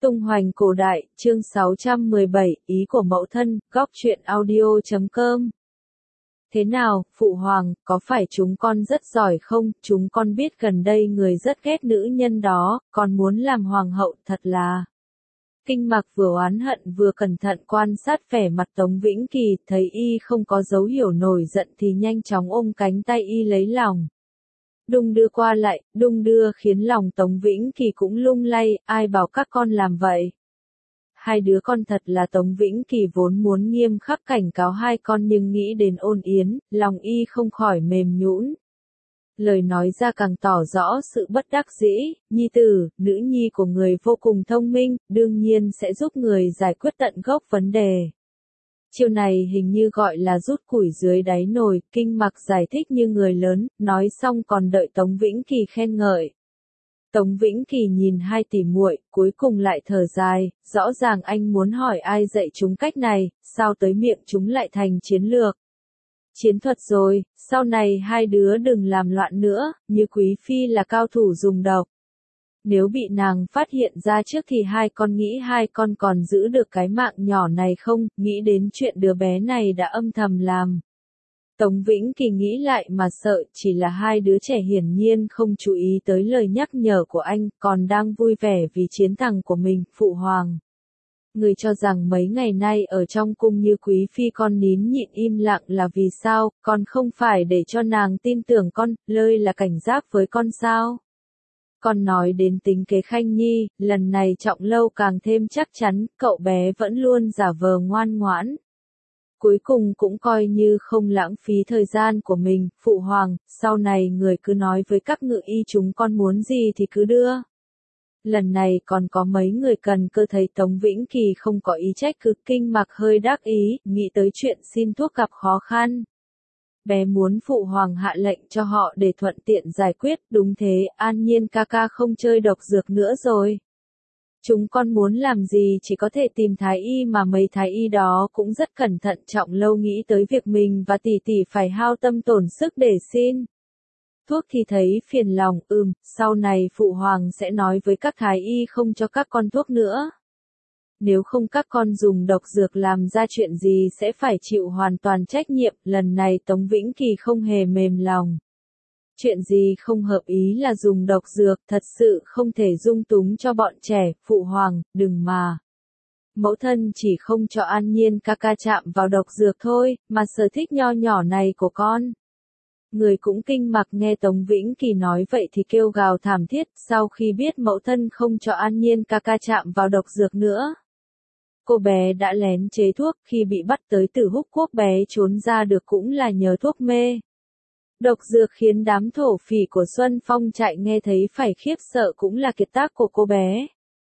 Tung hoành cổ đại, chương 617, ý của mẫu thân, góc truyện audio.com. Thế nào, Phụ Hoàng, có phải chúng con rất giỏi không? Chúng con biết gần đây người rất ghét nữ nhân đó, còn muốn làm hoàng hậu, thật là... Kinh Mặc vừa oán hận vừa cẩn thận quan sát vẻ mặt Tống Vĩnh Kỳ, thấy y không có dấu hiệu nổi giận thì nhanh chóng ôm cánh tay y lấy lòng. Đung đưa qua lại, đung đưa khiến lòng Tống Vĩnh Kỳ cũng lung lay, ai bảo các con làm vậy. Hai đứa con thật là Tống Vĩnh Kỳ vốn muốn nghiêm khắc cảnh cáo hai con nhưng nghĩ đến Ôn Yến, lòng y không khỏi mềm nhũn. Lời nói ra càng tỏ rõ sự bất đắc dĩ, nhi tử, nữ nhi của người vô cùng thông minh, đương nhiên sẽ giúp người giải quyết tận gốc vấn đề. Chiêu này hình như gọi là rút củi dưới đáy nồi, Kinh Mặc giải thích như người lớn, nói xong còn đợi Tống Vĩnh Kỳ khen ngợi. Tống Vĩnh Kỳ nhìn hai tỷ muội, cuối cùng lại thở dài, rõ ràng anh muốn hỏi ai dạy chúng cách này, sao tới miệng chúng lại thành chiến lược. Chiến thuật rồi, sau này hai đứa đừng làm loạn nữa, như Quý Phi là cao thủ dùng độc. Nếu bị nàng phát hiện ra trước thì hai con nghĩ hai con còn giữ được cái mạng nhỏ này không, nghĩ đến chuyện đứa bé này đã âm thầm làm. Tống Vĩnh Kỳ nghĩ lại mà sợ, chỉ là hai đứa trẻ hiển nhiên không chú ý tới lời nhắc nhở của anh, còn đang vui vẻ vì chiến thắng của mình, Phụ Hoàng. Người cho rằng mấy ngày nay ở trong cung như Quý Phi con nín nhịn im lặng là vì sao, còn không phải để cho nàng tin tưởng con, lơi là cảnh giác với con sao. Con nói đến tính kế Khanh Nhi, lần này Trọng Lâu càng thêm chắc chắn, cậu bé vẫn luôn giả vờ ngoan ngoãn. Cuối cùng cũng coi như không lãng phí thời gian của mình, Phụ Hoàng, sau này người cứ nói với các ngự y chúng con muốn gì thì cứ đưa. Lần này còn có mấy người cần cơ thấy Tống Vĩnh Kỳ không có ý trách cứ, Kinh Mặc hơi đắc ý, nghĩ tới chuyện xin thuốc gặp khó khăn. Bé muốn Phụ Hoàng hạ lệnh cho họ để thuận tiện giải quyết, đúng thế, An Nhiên ca ca không chơi độc dược nữa rồi. Chúng con muốn làm gì chỉ có thể tìm thái y mà mấy thái y đó cũng rất cẩn thận. Trọng Lâu nghĩ tới việc mình và tỷ tỷ phải hao tâm tổn sức để xin thuốc thì thấy phiền lòng, sau này Phụ Hoàng sẽ nói với các thái y không cho các con thuốc nữa. Nếu không các con dùng độc dược làm ra chuyện gì sẽ phải chịu hoàn toàn trách nhiệm, lần này Tống Vĩnh Kỳ không hề mềm lòng. Chuyện gì không hợp ý là dùng độc dược, thật sự không thể dung túng cho bọn trẻ, Phụ Hoàng, đừng mà. Mẫu thân chỉ không cho An Nhiên ca ca chạm vào độc dược thôi, mà sở thích nho nhỏ này của con. Người cũng Kinh Mặc nghe Tống Vĩnh Kỳ nói vậy thì kêu gào thảm thiết, sau khi biết mẫu thân không cho An Nhiên ca ca chạm vào độc dược nữa. Cô bé đã lén chế thuốc, khi bị bắt tới Tử Húc Quốc bé trốn ra được cũng là nhờ thuốc mê. Độc dược khiến đám thổ phỉ của Xuân Phong trại nghe thấy phải khiếp sợ cũng là kiệt tác của cô bé.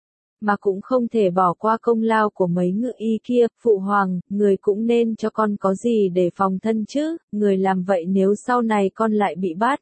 Mà cũng không thể bỏ qua công lao của mấy ngự y kia, Phụ Hoàng, người cũng nên cho con có gì để phòng thân chứ, người làm vậy nếu sau này con lại bị bắt.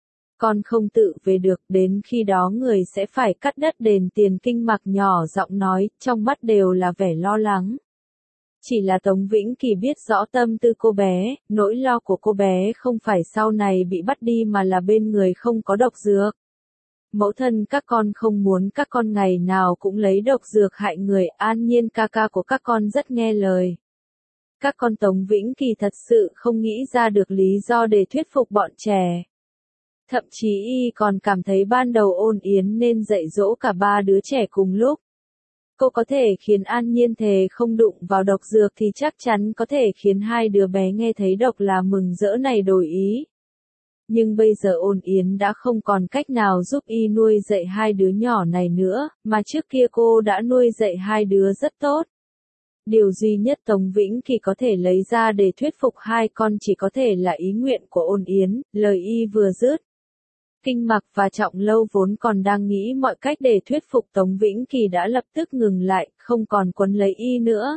Con không tự về được, đến khi đó người sẽ phải cắt đất đền tiền. Kinh Mặc nhỏ giọng nói, trong mắt đều là vẻ lo lắng. Chỉ là Tống Vĩnh Kỳ biết rõ tâm tư cô bé, nỗi lo của cô bé không phải sau này bị bắt đi mà là bên người không có độc dược. Mẫu thân các con không muốn các con ngày nào cũng lấy độc dược hại người, An Nhiên ca ca của các con rất nghe lời. Các con Tống Vĩnh Kỳ thật sự không nghĩ ra được lý do để thuyết phục bọn trẻ. Thậm chí y còn cảm thấy ban đầu Ôn Yến nên dạy dỗ cả ba đứa trẻ cùng lúc. Cô có thể khiến An Nhiên thề không đụng vào độc dược thì chắc chắn có thể khiến hai đứa bé nghe thấy độc là mừng rỡ này đổi ý. Nhưng bây giờ Ôn Yến đã không còn cách nào giúp y nuôi dạy hai đứa nhỏ này nữa, mà trước kia cô đã nuôi dạy hai đứa rất tốt. Điều duy nhất Tống Vĩnh Kỳ có thể lấy ra để thuyết phục hai con chỉ có thể là ý nguyện của Ôn Yến, lời y vừa dứt. Kinh Mặc và Trọng Lâu vốn còn đang nghĩ mọi cách để thuyết phục Tống Vĩnh Kỳ đã lập tức ngừng lại, không còn quấn lấy y nữa.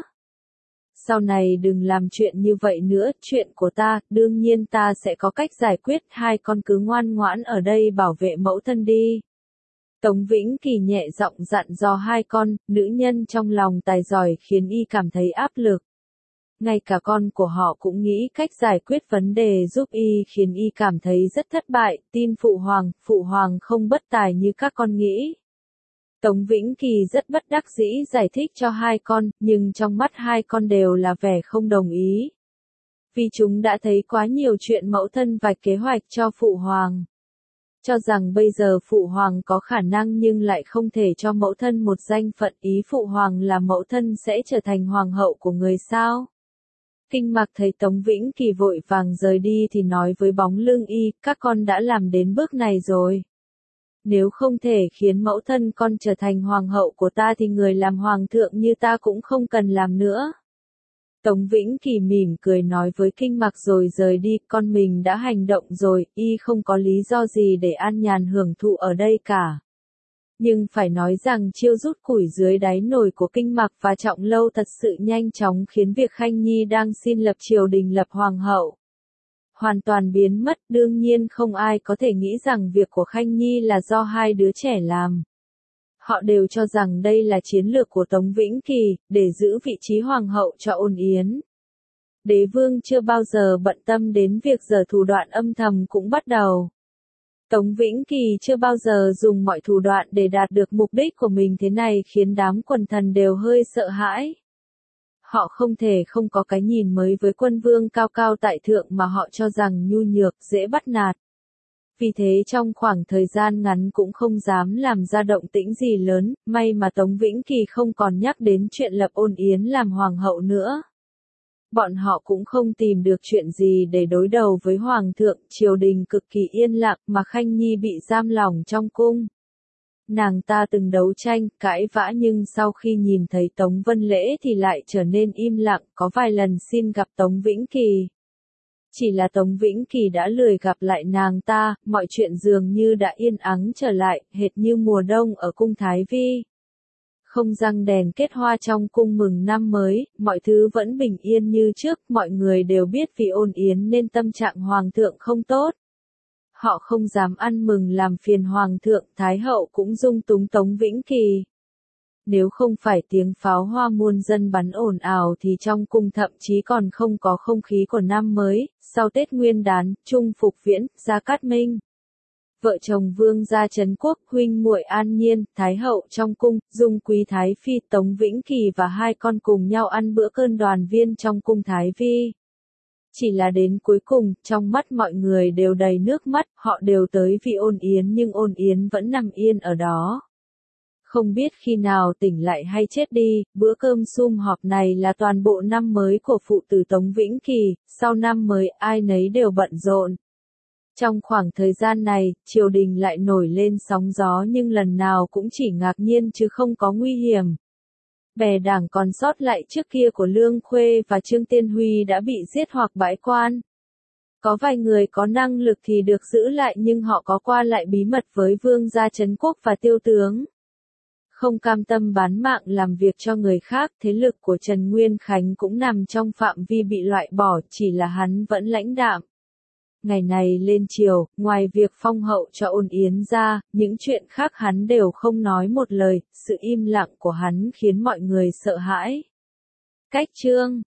Sau này đừng làm chuyện như vậy nữa, chuyện của ta, đương nhiên ta sẽ có cách giải quyết, hai con cứ ngoan ngoãn ở đây bảo vệ mẫu thân đi. Tống Vĩnh Kỳ nhẹ giọng dặn dò hai con, nữ nhân trong lòng tài giỏi khiến y cảm thấy áp lực. Ngay cả con của họ cũng nghĩ cách giải quyết vấn đề giúp y khiến y cảm thấy rất thất bại, tin Phụ Hoàng không bất tài như các con nghĩ. Tống Vĩnh Kỳ rất bất đắc dĩ giải thích cho hai con, nhưng trong mắt hai con đều là vẻ không đồng ý. Vì chúng đã thấy quá nhiều chuyện mẫu thân vạch kế hoạch cho Phụ Hoàng. Cho rằng bây giờ Phụ Hoàng có khả năng nhưng lại không thể cho mẫu thân một danh phận, ý Phụ Hoàng là mẫu thân sẽ trở thành Hoàng hậu của người sao. Kinh Mặc thấy Tống Vĩnh Kỳ vội vàng rời đi thì nói với Bóng Lưng Y, các con đã làm đến bước này rồi. Nếu không thể khiến mẫu thân con trở thành hoàng hậu của ta thì người làm hoàng thượng như ta cũng không cần làm nữa. Tống Vĩnh Kỳ mỉm cười nói với Kinh Mặc rồi rời đi, con mình đã hành động rồi, y không có lý do gì để an nhàn hưởng thụ ở đây cả. Nhưng phải nói rằng chiêu rút củi dưới đáy nồi của Kinh Mặc và Trọng Lâu thật sự nhanh chóng khiến việc Khanh Nhi đang xin lập triều đình lập hoàng hậu hoàn toàn biến mất. Đương nhiên không ai có thể nghĩ rằng việc của Khanh Nhi là do hai đứa trẻ làm. Họ đều cho rằng đây là chiến lược của Tống Vĩnh Kỳ, để giữ vị trí hoàng hậu cho Ôn Yến. Đế vương chưa bao giờ bận tâm đến việc giở thủ đoạn âm thầm cũng bắt đầu. Tống Vĩnh Kỳ chưa bao giờ dùng mọi thủ đoạn để đạt được mục đích của mình, thế này khiến đám quần thần đều hơi sợ hãi. Họ không thể không có cái nhìn mới với quân vương cao cao tại thượng mà họ cho rằng nhu nhược, dễ bắt nạt. Vì thế trong khoảng thời gian ngắn cũng không dám làm ra động tĩnh gì lớn, may mà Tống Vĩnh Kỳ không còn nhắc đến chuyện lập Ôn Yến làm hoàng hậu nữa. Bọn họ cũng không tìm được chuyện gì để đối đầu với hoàng thượng, triều đình cực kỳ yên lặng mà Khanh Nhi bị giam lỏng trong cung. Nàng ta từng đấu tranh, cãi vã nhưng sau khi nhìn thấy Tống Vân Lễ thì lại trở nên im lặng, có vài lần xin gặp Tống Vĩnh Kỳ. Chỉ là Tống Vĩnh Kỳ đã lười gặp lại nàng ta, mọi chuyện dường như đã yên ắng trở lại, hệt như mùa đông ở cung Thái Vi. Không răng đèn kết hoa trong cung mừng năm mới, mọi thứ vẫn bình yên như trước, mọi người đều biết vì Ôn Yến nên tâm trạng hoàng thượng không tốt. Họ không dám ăn mừng làm phiền hoàng thượng, thái hậu cũng dung túng Tống Vĩnh Kỳ. Nếu không phải tiếng pháo hoa muôn dân bắn ồn ào thì trong cung thậm chí còn không có không khí của năm mới. Sau Tết Nguyên Đán, Trung Phục Viễn, Gia Cát Minh, vợ chồng vương gia Trấn Quốc, huynh muội An Nhiên, thái hậu trong cung, Dung Quý Thái Phi, Tống Vĩnh Kỳ và hai con cùng nhau ăn bữa cơm đoàn viên trong cung Thái Vi. Chỉ là đến cuối cùng, trong mắt mọi người đều đầy nước mắt, họ đều tới vì Ôn Yến nhưng Ôn Yến vẫn nằm yên ở đó. Không biết khi nào tỉnh lại hay chết đi, bữa cơm sum họp này là toàn bộ năm mới của phụ tử Tống Vĩnh Kỳ, sau năm mới ai nấy đều bận rộn. Trong khoảng thời gian này, triều đình lại nổi lên sóng gió nhưng lần nào cũng chỉ ngạc nhiên chứ không có nguy hiểm. Bè đảng còn sót lại trước kia của Lương Khuê và Trương Tiên Huy đã bị giết hoặc bãi quan. Có vài người có năng lực thì được giữ lại nhưng họ có qua lại bí mật với vương gia Trấn Quốc và Tiêu Tướng. Không cam tâm bán mạng làm việc cho người khác, thế lực của Trần Nguyên Khánh cũng nằm trong phạm vi bị loại bỏ, chỉ là hắn vẫn lãnh đạm. Ngày này lên triều, ngoài việc phong hậu cho Ôn Yến ra, những chuyện khác hắn đều không nói một lời, sự im lặng của hắn khiến mọi người sợ hãi. Cách chương